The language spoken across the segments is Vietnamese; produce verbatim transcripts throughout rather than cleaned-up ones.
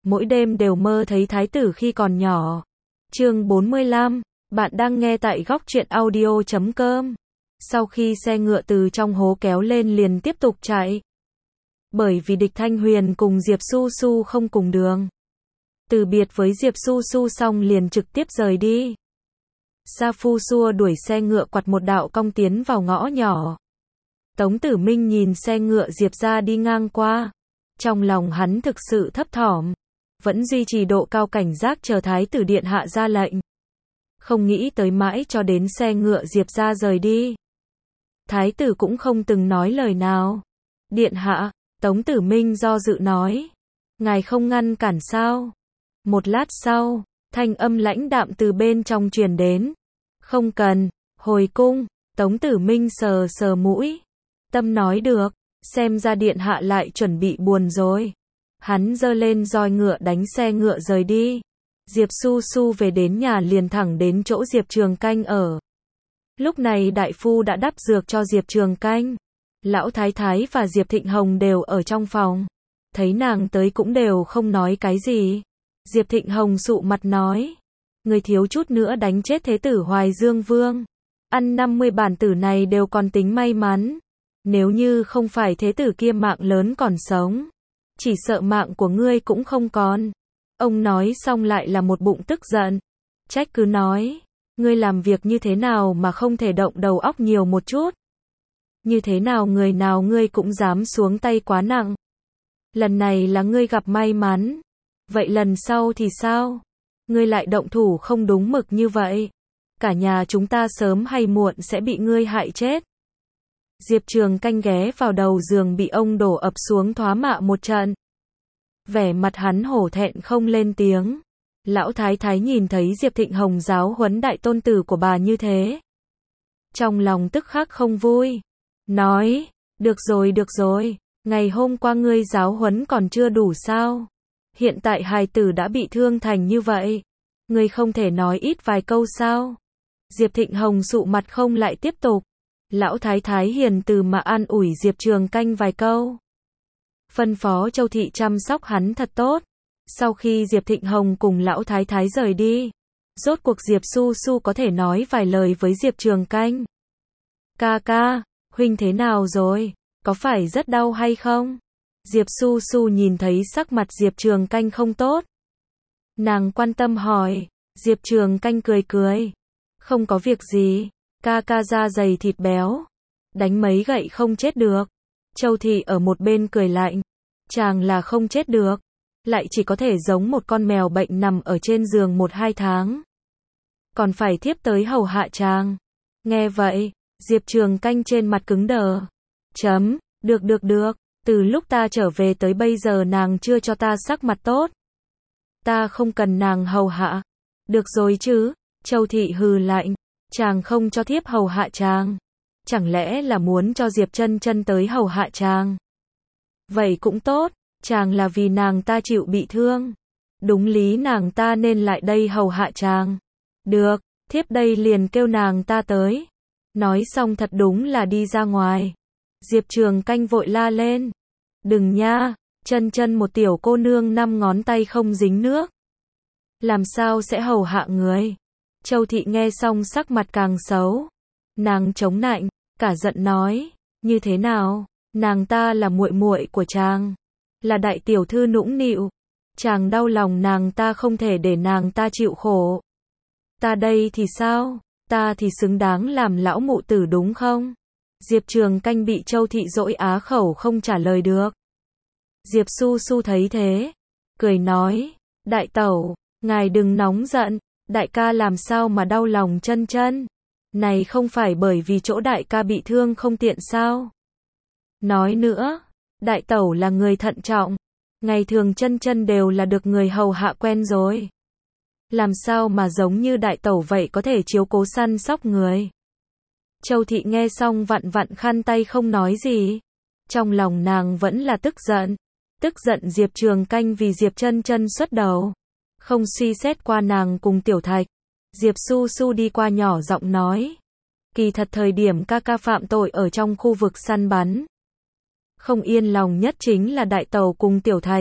mỗi đêm đều mơ thấy thái tử khi còn nhỏ. Chương bốn mươi lăm, bạn đang nghe tại góc truyện audio chấm com. Sau khi xe ngựa từ trong hố kéo lên liền tiếp tục chạy. Bởi vì Địch Thanh Huyền cùng Diệp Su Su không cùng đường. Từ biệt với Diệp Su Su xong liền trực tiếp rời đi. Sa Phu xua đuổi xe ngựa quặt một đạo cong tiến vào ngõ nhỏ. Tống Tử Minh nhìn xe ngựa Diệp ra đi ngang qua. Trong lòng hắn thực sự thấp thỏm. Vẫn duy trì độ cao cảnh giác chờ thái tử điện hạ ra lệnh. Không nghĩ tới mãi cho đến xe ngựa Diệp ra rời đi. Thái tử cũng không từng nói lời nào. Điện hạ, Tống Tử Minh do dự nói. Ngài không ngăn cản sao? Một lát sau, thanh âm lãnh đạm từ bên trong truyền đến. Không cần, hồi cung. Tống Tử Minh sờ sờ mũi. Tâm nói được, xem ra điện hạ lại chuẩn bị buồn rồi. Hắn giơ lên roi ngựa đánh xe ngựa rời đi. Diệp Su Su về đến nhà liền thẳng đến chỗ Diệp Trường Canh ở. Lúc này đại phu đã đắp dược cho Diệp Trường Canh. Lão Thái Thái và Diệp Thịnh Hồng đều ở trong phòng. Thấy nàng tới cũng đều không nói cái gì. Diệp Thịnh Hồng sụ mặt nói. Người thiếu chút nữa đánh chết thế tử Hoài Dương Vương. Ăn năm mươi bản tử này đều còn tính may mắn. Nếu như không phải thế tử kia mạng lớn còn sống. Chỉ sợ mạng của ngươi cũng không còn. Ông nói xong lại là một bụng tức giận. Trách cứ nói. Ngươi làm việc như thế nào mà không thể động đầu óc nhiều một chút. Như thế nào người nào ngươi cũng dám xuống tay quá nặng. Lần này là ngươi gặp may mắn. Vậy lần sau thì sao? Ngươi lại động thủ không đúng mực như vậy. Cả nhà chúng ta sớm hay muộn sẽ bị ngươi hại chết. Diệp Trường Canh ghé vào đầu giường bị ông đổ ập xuống thoá mạ một trận. Vẻ mặt hắn hổ thẹn không lên tiếng. Lão Thái Thái nhìn thấy Diệp Thịnh Hồng giáo huấn đại tôn tử của bà như thế. Trong lòng tức khắc không vui. Nói, được rồi được rồi, ngày hôm qua ngươi giáo huấn còn chưa đủ sao? Hiện tại hài tử đã bị thương thành như vậy. Ngươi không thể nói ít vài câu sao? Diệp Thịnh Hồng sụ mặt không lại tiếp tục. Lão Thái Thái hiền từ mà an ủi Diệp Trường Canh vài câu. Phân phó Châu Thị chăm sóc hắn thật tốt. Sau khi Diệp Thịnh Hồng cùng Lão Thái Thái rời đi, rốt cuộc Diệp Su Su có thể nói vài lời với Diệp Trường Canh. Ca ca, huynh thế nào rồi? Có phải rất đau hay không? Diệp Su Su nhìn thấy sắc mặt Diệp Trường Canh không tốt. Nàng quan tâm hỏi. Diệp Trường Canh cười cười. Không có việc gì. Ca ca da dày thịt béo. Đánh mấy gậy không chết được. Châu Thị ở một bên cười lạnh. Chàng là không chết được. Lại chỉ có thể giống một con mèo bệnh nằm ở trên giường một hai tháng. Còn phải thiếp tới hầu hạ chàng. Nghe vậy, Diệp Trường Canh trên mặt cứng đờ. Chấm, được được được. Từ lúc ta trở về tới bây giờ nàng chưa cho ta sắc mặt tốt. Ta không cần nàng hầu hạ. Được rồi chứ. Châu Thị hừ lạnh. Chàng không cho thiếp hầu hạ chàng. Chẳng lẽ là muốn cho Diệp Chân Chân tới hầu hạ chàng? Vậy cũng tốt. Chàng là vì nàng ta chịu bị thương. Đúng lý nàng ta nên lại đây hầu hạ chàng. Được, thiếp đây liền kêu nàng ta tới. Nói xong thật đúng là đi ra ngoài. Diệp Trường Canh vội la lên. Đừng nha, Chân Chân một tiểu cô nương năm ngón tay không dính nước. Làm sao sẽ hầu hạ người? Châu Thị nghe xong sắc mặt càng xấu. Nàng chống nạnh, cả giận nói, như thế nào? Nàng ta là muội muội của chàng, là đại tiểu thư nũng nịu. Chàng đau lòng nàng ta không thể để nàng ta chịu khổ. Ta đây thì sao? Ta thì xứng đáng làm lão mụ tử đúng không? Diệp Trường Canh bị Châu Thị dỗi á khẩu không trả lời được. Diệp Su Su thấy thế, cười nói, đại tẩu, ngài đừng nóng giận, đại ca làm sao mà đau lòng Chân Chân? Này không phải bởi vì chỗ đại ca bị thương không tiện sao? Nói nữa, đại tẩu là người thận trọng, ngày thường Chân Chân đều là được người hầu hạ quen rồi. Làm sao mà giống như đại tẩu vậy có thể chiếu cố săn sóc người? Châu Thị nghe xong vặn vặn khăn tay không nói gì. Trong lòng nàng vẫn là tức giận. Tức giận Diệp Trường Canh vì Diệp Chân Chân xuất đầu. Không suy xét qua nàng cùng Tiểu Thạch. Diệp Su Su đi qua nhỏ giọng nói. Kỳ thật thời điểm ca ca phạm tội ở trong khu vực săn bắn. Không yên lòng nhất chính là đại tẩu cùng Tiểu Thạch.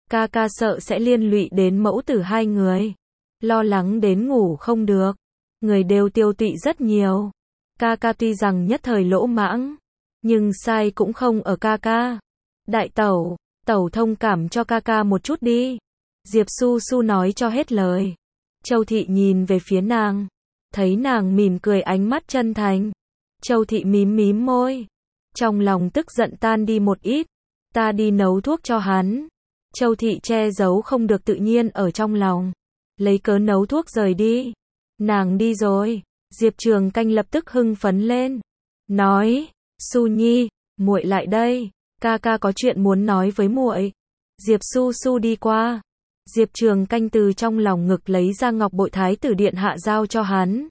Ca ca sợ sẽ liên lụy đến mẫu tử hai người. Lo lắng đến ngủ không được. Người đều tiêu tụy rất nhiều. Ca ca tuy rằng nhất thời lỗ mãng, nhưng sai cũng không ở ca ca. Đại tẩu, tẩu thông cảm cho ca ca một chút đi. Diệp Su Su nói cho hết lời. Châu Thị nhìn về phía nàng. Thấy nàng mỉm cười ánh mắt chân thành. Châu Thị mím mím môi. Trong lòng tức giận tan đi một ít. Ta đi nấu thuốc cho hắn. Châu Thị che giấu không được tự nhiên ở trong lòng. Lấy cớ nấu thuốc rời đi. Nàng đi rồi. Diệp Trường Canh lập tức hưng phấn lên. Nói, Su Nhi, muội lại đây. Ca ca có chuyện muốn nói với muội. Diệp Su Su đi qua. Diệp Trường Canh từ trong lòng ngực lấy ra ngọc bội thái tử điện hạ giao cho hắn.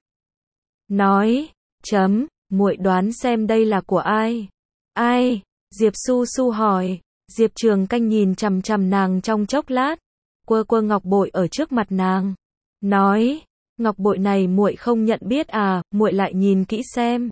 Nói, chấm, muội đoán xem đây là của ai? Ai? Diệp Su Su hỏi. Diệp Trường Canh nhìn chằm chằm nàng trong chốc lát, quơ quơ ngọc bội ở trước mặt nàng, nói, ngọc bội này muội không nhận biết à? Muội lại nhìn kỹ xem.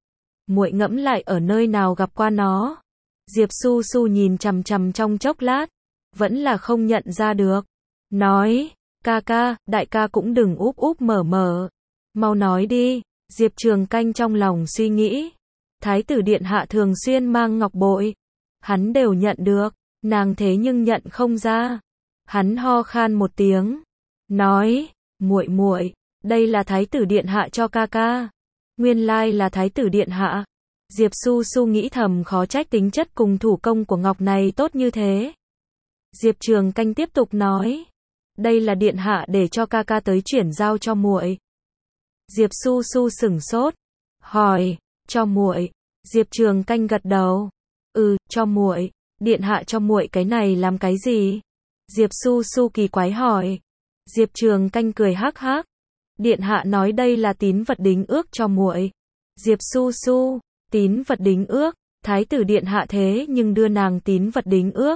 Muội ngẫm lại ở nơi nào gặp qua nó. Diệp Su Su nhìn chằm chằm trong chốc lát, vẫn là không nhận ra được. Nói, ca ca, đại ca cũng đừng úp úp mở mở. Mau nói đi. Diệp Trường Canh trong lòng suy nghĩ. Thái tử điện hạ thường xuyên mang ngọc bội. Hắn đều nhận được. Nàng thế nhưng nhận không ra. Hắn ho khan một tiếng. Nói, muội muội, đây là thái tử điện hạ cho ca ca. Nguyên lai là thái tử điện hạ. Diệp Su Su nghĩ thầm khó trách tính chất cùng thủ công của ngọc này tốt như thế. Diệp Trường Canh tiếp tục nói. Đây là điện hạ để cho ca ca tới chuyển giao cho muội. Diệp Su Su sửng sốt. Hỏi, cho muội. Diệp Trường Canh gật đầu. Ừ, cho muội. Điện hạ cho muội cái này làm cái gì? Diệp Su Su kỳ quái hỏi. Diệp Trường Canh cười hắc hắc. Điện hạ nói đây là tín vật đính ước cho muội. Diệp Su Su, tín vật đính ước, thái tử điện hạ thế nhưng đưa nàng tín vật đính ước.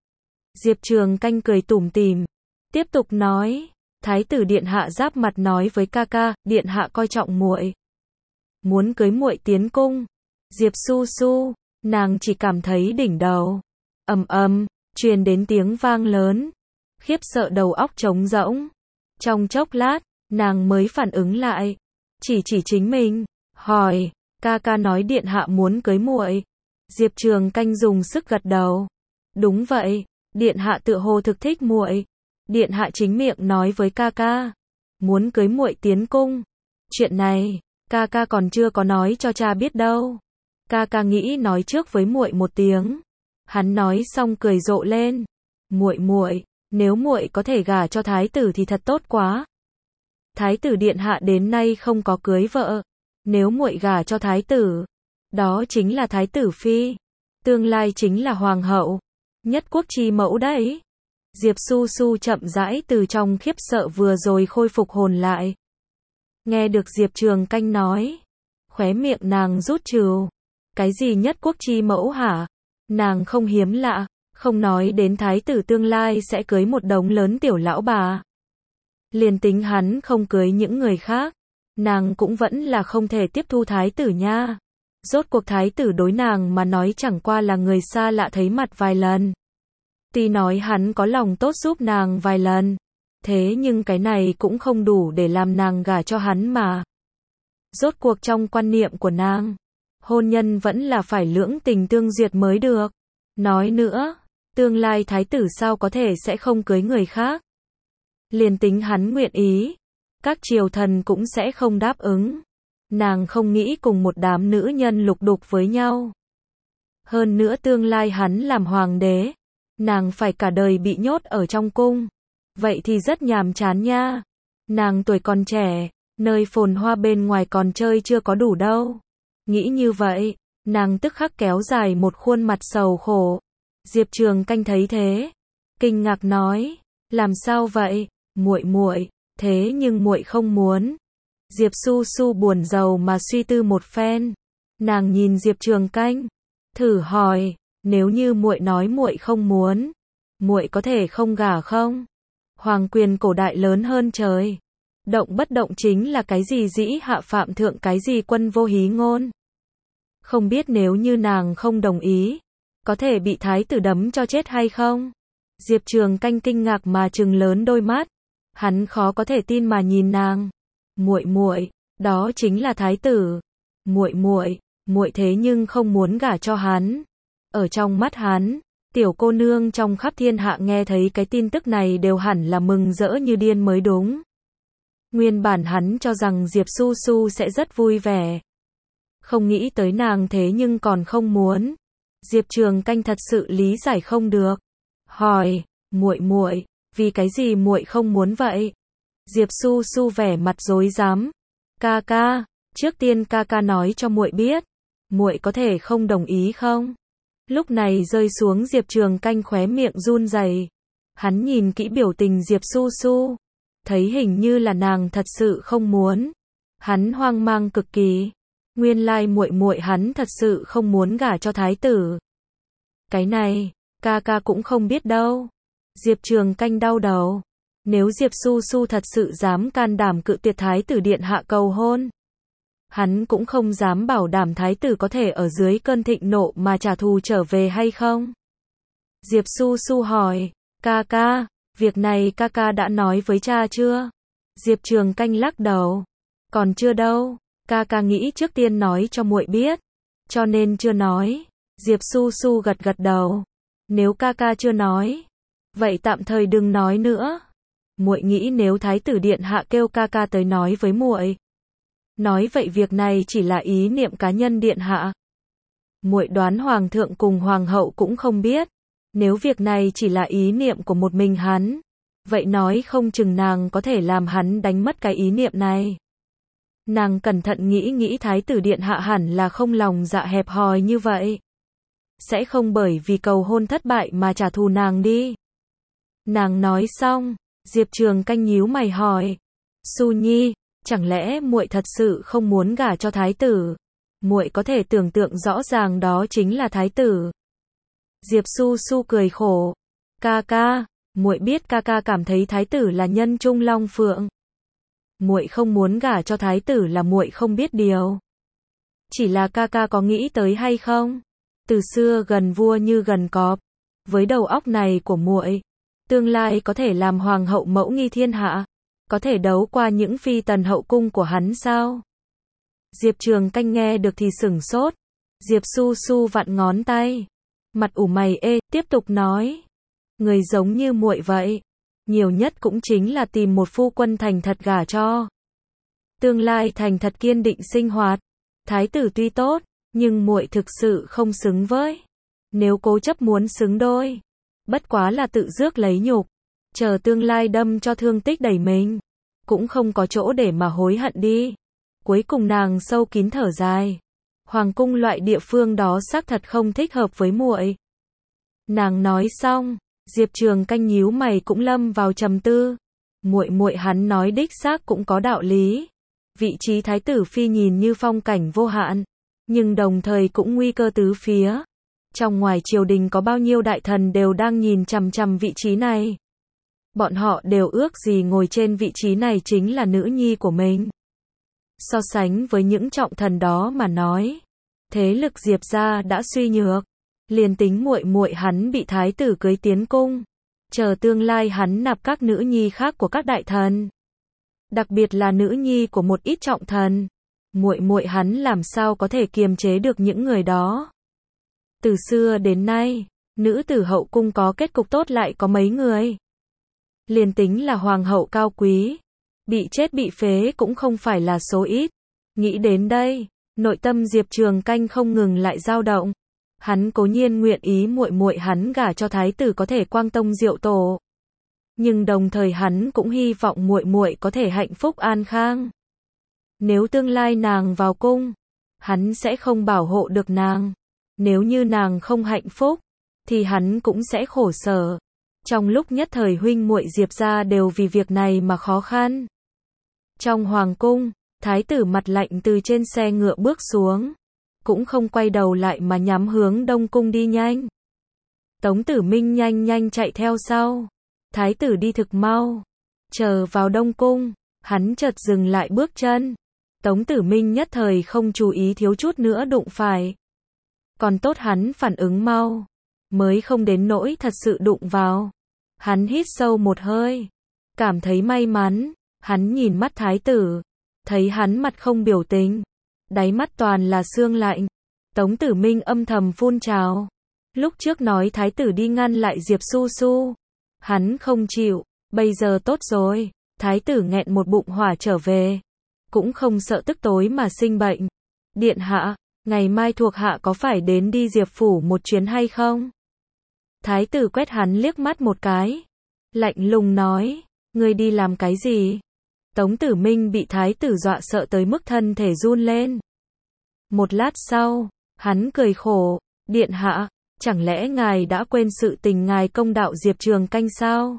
Diệp Trường Canh cười tủm tỉm, tiếp tục nói, thái tử điện hạ giáp mặt nói với ca ca, điện hạ coi trọng muội, muốn cưới muội tiến cung. Diệp Su Su, nàng chỉ cảm thấy đỉnh đầu ầm ầm truyền đến tiếng vang lớn, khiếp sợ đầu óc trống rỗng. Trong chốc lát, nàng mới phản ứng lại, chỉ chỉ chính mình, hỏi, ca ca nói điện hạ muốn cưới muội. Diệp Trường Canh dùng sức gật đầu. Đúng vậy, điện hạ tựa hồ thực thích muội. Điện hạ chính miệng nói với ca ca, muốn cưới muội tiến cung. Chuyện này, ca ca còn chưa có nói cho cha biết đâu. Ca ca nghĩ nói trước với muội một tiếng. Hắn nói xong cười rộ lên. Muội muội, nếu muội có thể gả cho thái tử thì thật tốt quá. Thái tử điện hạ đến nay không có cưới vợ. Nếu muội gả cho thái tử, đó chính là thái tử phi, tương lai chính là hoàng hậu, nhất quốc chi mẫu đấy. Diệp Su Su chậm rãi từ trong khiếp sợ vừa rồi khôi phục hồn lại. Nghe được Diệp Trường Canh nói, khóe miệng nàng rút trừ. Cái gì nhất quốc chi mẫu hả? Nàng không hiếm lạ, không nói đến thái tử tương lai sẽ cưới một đống lớn tiểu lão bà. Liền tính hắn không cưới những người khác, nàng cũng vẫn là không thể tiếp thu thái tử nha. Rốt cuộc thái tử đối nàng mà nói chẳng qua là người xa lạ thấy mặt vài lần. Tuy nói hắn có lòng tốt giúp nàng vài lần, thế nhưng cái này cũng không đủ để làm nàng gả cho hắn mà. Rốt cuộc trong quan niệm của nàng, hôn nhân vẫn là phải lưỡng tình tương duyệt mới được. Nói nữa, tương lai thái tử sao có thể sẽ không cưới người khác. Liền tính hắn nguyện ý, các triều thần cũng sẽ không đáp ứng. Nàng không nghĩ cùng một đám nữ nhân lục đục với nhau. Hơn nữa tương lai hắn làm hoàng đế, nàng phải cả đời bị nhốt ở trong cung. Vậy thì rất nhàm chán nha. Nàng tuổi còn trẻ, nơi phồn hoa bên ngoài còn chơi chưa có đủ đâu. Nghĩ như vậy, nàng tức khắc kéo dài một khuôn mặt sầu khổ. Diệp Trường Canh thấy thế, kinh ngạc nói, làm sao vậy, muội muội, thế nhưng muội không muốn. Diệp Su Su buồn rầu mà suy tư một phen. Nàng nhìn Diệp Trường Canh, thử hỏi, nếu như muội nói muội không muốn, muội có thể không gả không? Hoàng quyền cổ đại lớn hơn trời. Động bất động chính là cái gì dĩ hạ phạm thượng, cái gì quân vô hí ngôn. Không biết nếu như nàng không đồng ý, có thể bị thái tử đấm cho chết hay không? Diệp Trường Canh kinh ngạc mà trừng lớn đôi mắt. Hắn khó có thể tin mà nhìn nàng. Muội muội, đó chính là thái tử. Muội muội, muội thế nhưng không muốn gả cho hắn. Ở trong mắt hắn, tiểu cô nương trong khắp thiên hạ nghe thấy cái tin tức này đều hẳn là mừng rỡ như điên mới đúng. Nguyên bản hắn cho rằng Diệp Su Su sẽ rất vui vẻ. Không nghĩ tới nàng thế nhưng còn không muốn. Diệp Trường Canh thật sự lý giải không được. Hỏi, muội muội, vì cái gì muội không muốn vậy? Diệp Su Su vẻ mặt rối rắm. Ca ca, trước tiên ca ca nói cho muội biết, muội có thể không đồng ý không? Lúc này rơi xuống Diệp Trường Canh khóe miệng run rẩy. Hắn nhìn kỹ biểu tình Diệp Su Su, thấy hình như là nàng thật sự không muốn. Hắn hoang mang cực kỳ. Nguyên lai muội muội hắn thật sự không muốn gả cho thái tử. Cái này, ca ca cũng không biết đâu. Diệp Trường Canh đau đầu. Nếu Diệp Su Su thật sự dám can đảm cự tuyệt thái tử điện hạ cầu hôn, hắn cũng không dám bảo đảm thái tử có thể ở dưới cơn thịnh nộ mà trả thù trở về hay không. Diệp Su Su hỏi, ca ca, việc này ca ca đã nói với cha chưa? Diệp Trường Canh lắc đầu, còn chưa đâu, ca ca nghĩ trước tiên nói cho muội biết, cho nên chưa nói. Diệp Su Su gật gật đầu, nếu ca ca chưa nói, vậy tạm thời đừng nói nữa. Muội nghĩ nếu thái tử điện hạ kêu ca ca tới nói với muội, nói vậy việc này chỉ là ý niệm cá nhân điện hạ. Muội đoán hoàng thượng cùng hoàng hậu cũng không biết. Nếu việc này chỉ là ý niệm của một mình hắn, vậy nói không chừng nàng có thể làm hắn đánh mất cái ý niệm này. Nàng cẩn thận nghĩ nghĩ thái tử điện hạ hẳn là không lòng dạ hẹp hòi như vậy. Sẽ không bởi vì cầu hôn thất bại mà trả thù nàng đi. Nàng nói xong, Diệp Trường Canh nhíu mày hỏi, Su Nhi, chẳng lẽ muội thật sự không muốn gả cho thái tử? Muội có thể tưởng tượng rõ ràng đó chính là thái tử. Diệp Su Su cười khổ, ca ca, muội biết ca ca cảm thấy thái tử là nhân trung long phượng. Muội không muốn gả cho thái tử là muội không biết điều. Chỉ là ca ca có nghĩ tới hay không? Từ xưa gần vua như gần cọp, với đầu óc này của muội, tương lai có thể làm hoàng hậu mẫu nghi thiên hạ, có thể đấu qua những phi tần hậu cung của hắn sao? Diệp Trường Canh nghe được thì sửng sốt. Diệp Su Su vặn ngón tay, mặt ủ mày ê, tiếp tục nói, người giống như muội vậy, nhiều nhất cũng chính là tìm một phu quân thành thật gả cho. Tương lai thành thật kiên định sinh hoạt. Thái tử tuy tốt, nhưng muội thực sự không xứng với. Nếu cố chấp muốn xứng đôi, bất quá là tự rước lấy nhục, chờ tương lai đâm cho thương tích đầy mình, cũng không có chỗ để mà hối hận đi. Cuối cùng nàng sâu kín thở dài. Hoàng cung loại địa phương đó xác thật không thích hợp với muội. Nàng nói xong, Diệp Trường Canh nhíu mày cũng lâm vào trầm tư. Muội muội hắn nói đích xác cũng có đạo lý. Vị trí thái tử phi nhìn như phong cảnh vô hạn, nhưng đồng thời cũng nguy cơ tứ phía. Trong ngoài triều đình có bao nhiêu đại thần đều đang nhìn chằm chằm vị trí này. Bọn họ đều ước gì ngồi trên vị trí này chính là nữ nhi của mình. So sánh với những trọng thần đó mà nói, thế lực Diệp gia đã suy nhược. Liền tính muội muội hắn bị thái tử cưới tiến cung, chờ tương lai hắn nạp các nữ nhi khác của các đại thần, đặc biệt là nữ nhi của một ít trọng thần, muội muội hắn làm sao có thể kiềm chế được những người đó. Từ xưa đến nay, nữ tử hậu cung có kết cục tốt lại có mấy người. Liền tính là hoàng hậu cao quý, bị chết bị phế cũng không phải là số ít. Nghĩ đến đây, nội tâm Diệp Trường Canh không ngừng lại dao động. Hắn cố nhiên nguyện ý muội muội hắn gả cho thái tử có thể quang tông diệu tổ, nhưng đồng thời hắn cũng hy vọng muội muội có thể hạnh phúc an khang. Nếu tương lai nàng vào cung, hắn sẽ không bảo hộ được nàng. Nếu như nàng không hạnh phúc, thì hắn cũng sẽ khổ sở. Trong lúc nhất thời huynh muội Diệp gia đều vì việc này mà khó khăn. Trong hoàng cung, thái tử mặt lạnh từ trên xe ngựa bước xuống, cũng không quay đầu lại mà nhắm hướng Đông cung đi nhanh. Tống Tử Minh nhanh nhanh chạy theo sau. Thái tử đi thực mau. Chờ vào Đông cung, hắn chợt dừng lại bước chân. Tống Tử Minh nhất thời không chú ý thiếu chút nữa đụng phải. Còn tốt hắn phản ứng mau, mới không đến nỗi thật sự đụng vào. Hắn hít sâu một hơi, cảm thấy may mắn, hắn nhìn mắt thái tử, thấy hắn mặt không biểu tình, đáy mắt toàn là sương lạnh. Tống Tử Minh âm thầm phun trào. Lúc trước nói thái tử đi ngăn lại Diệp Su Su, hắn không chịu, bây giờ tốt rồi, thái tử nghẹn một bụng hỏa trở về, cũng không sợ tức tối mà sinh bệnh. Điện hạ, ngày mai thuộc hạ có phải đến đi Diệp phủ một chuyến hay không? Thái tử quét hắn liếc mắt một cái, lạnh lùng nói, ngươi đi làm cái gì? Tống Tử Minh bị thái tử dọa sợ tới mức thân thể run lên. Một lát sau, hắn cười khổ, điện hạ, chẳng lẽ ngài đã quên sự tình ngài công đạo Diệp Trường Canh sao?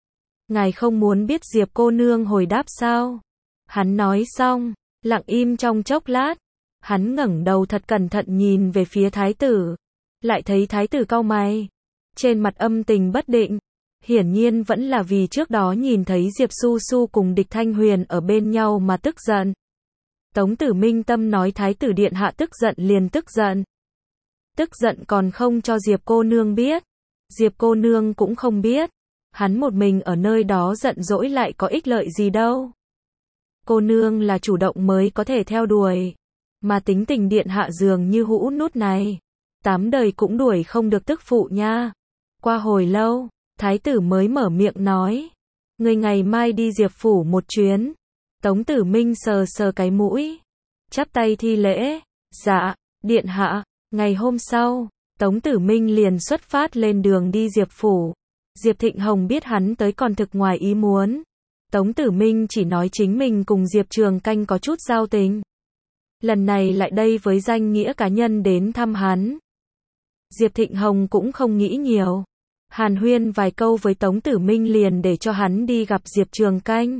Ngài không muốn biết Diệp cô nương hồi đáp sao? Hắn nói xong, lặng im trong chốc lát, hắn ngẩng đầu thật cẩn thận nhìn về phía thái tử, lại thấy thái tử cau mày, trên mặt âm tình bất định, hiển nhiên vẫn là vì trước đó nhìn thấy Diệp Su Su cùng Địch Thanh Huyền ở bên nhau mà tức giận. Tống Tử Minh tâm nói thái tử điện hạ tức giận liền tức giận. Tức giận còn không cho Diệp cô nương biết. Diệp cô nương cũng không biết. Hắn một mình ở nơi đó giận dỗi lại có ích lợi gì đâu. Cô nương là chủ động mới có thể theo đuổi. Mà tính tình điện hạ dường như hũ nút này. Tám đời cũng đuổi không được tức phụ nha. Qua hồi lâu, thái tử mới mở miệng nói. Người ngày mai đi Diệp phủ một chuyến. Tống Tử Minh sờ sờ cái mũi, chắp tay thi lễ, dạ, điện hạ. Ngày hôm sau, Tống Tử Minh liền xuất phát lên đường đi Diệp phủ. Diệp Thịnh Hồng biết hắn tới còn thực ngoài ý muốn. Tống Tử Minh chỉ nói chính mình cùng Diệp Trường Canh có chút giao tình. Lần này lại đây với danh nghĩa cá nhân đến thăm hắn. Diệp Thịnh Hồng cũng không nghĩ nhiều. Hàn huyên vài câu với Tống Tử Minh liền để cho hắn đi gặp Diệp Trường Canh.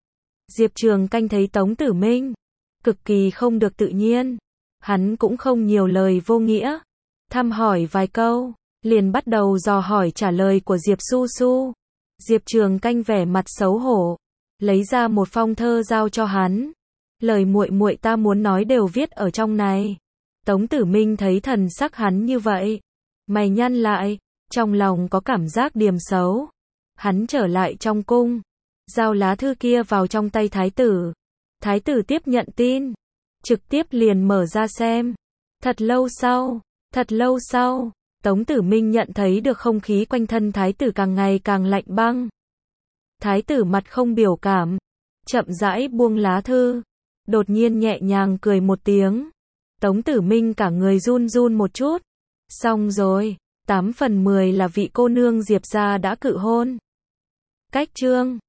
Diệp Trường Canh thấy Tống Tử Minh cực kỳ không được tự nhiên, hắn cũng không nhiều lời vô nghĩa, thăm hỏi vài câu, liền bắt đầu dò hỏi trả lời của Diệp Su Su. Diệp Trường Canh vẻ mặt xấu hổ, lấy ra một phong thơ giao cho hắn. Lời muội muội ta muốn nói đều viết ở trong này. Tống Tử Minh thấy thần sắc hắn như vậy, mày nhăn lại, trong lòng có cảm giác điềm xấu. Hắn trở lại trong cung, giao lá thư kia vào trong tay thái tử. Thái tử tiếp nhận tin, trực tiếp liền mở ra xem. Thật lâu sau, thật lâu sau, Tống Tử Minh nhận thấy được không khí quanh thân thái tử càng ngày càng lạnh băng. Thái tử mặt không biểu cảm, chậm rãi buông lá thư, đột nhiên nhẹ nhàng cười một tiếng. Tống Tử Minh cả người run run một chút. Xong rồi, tám phần mười là vị cô nương Diệp gia đã cự hôn. Cách chương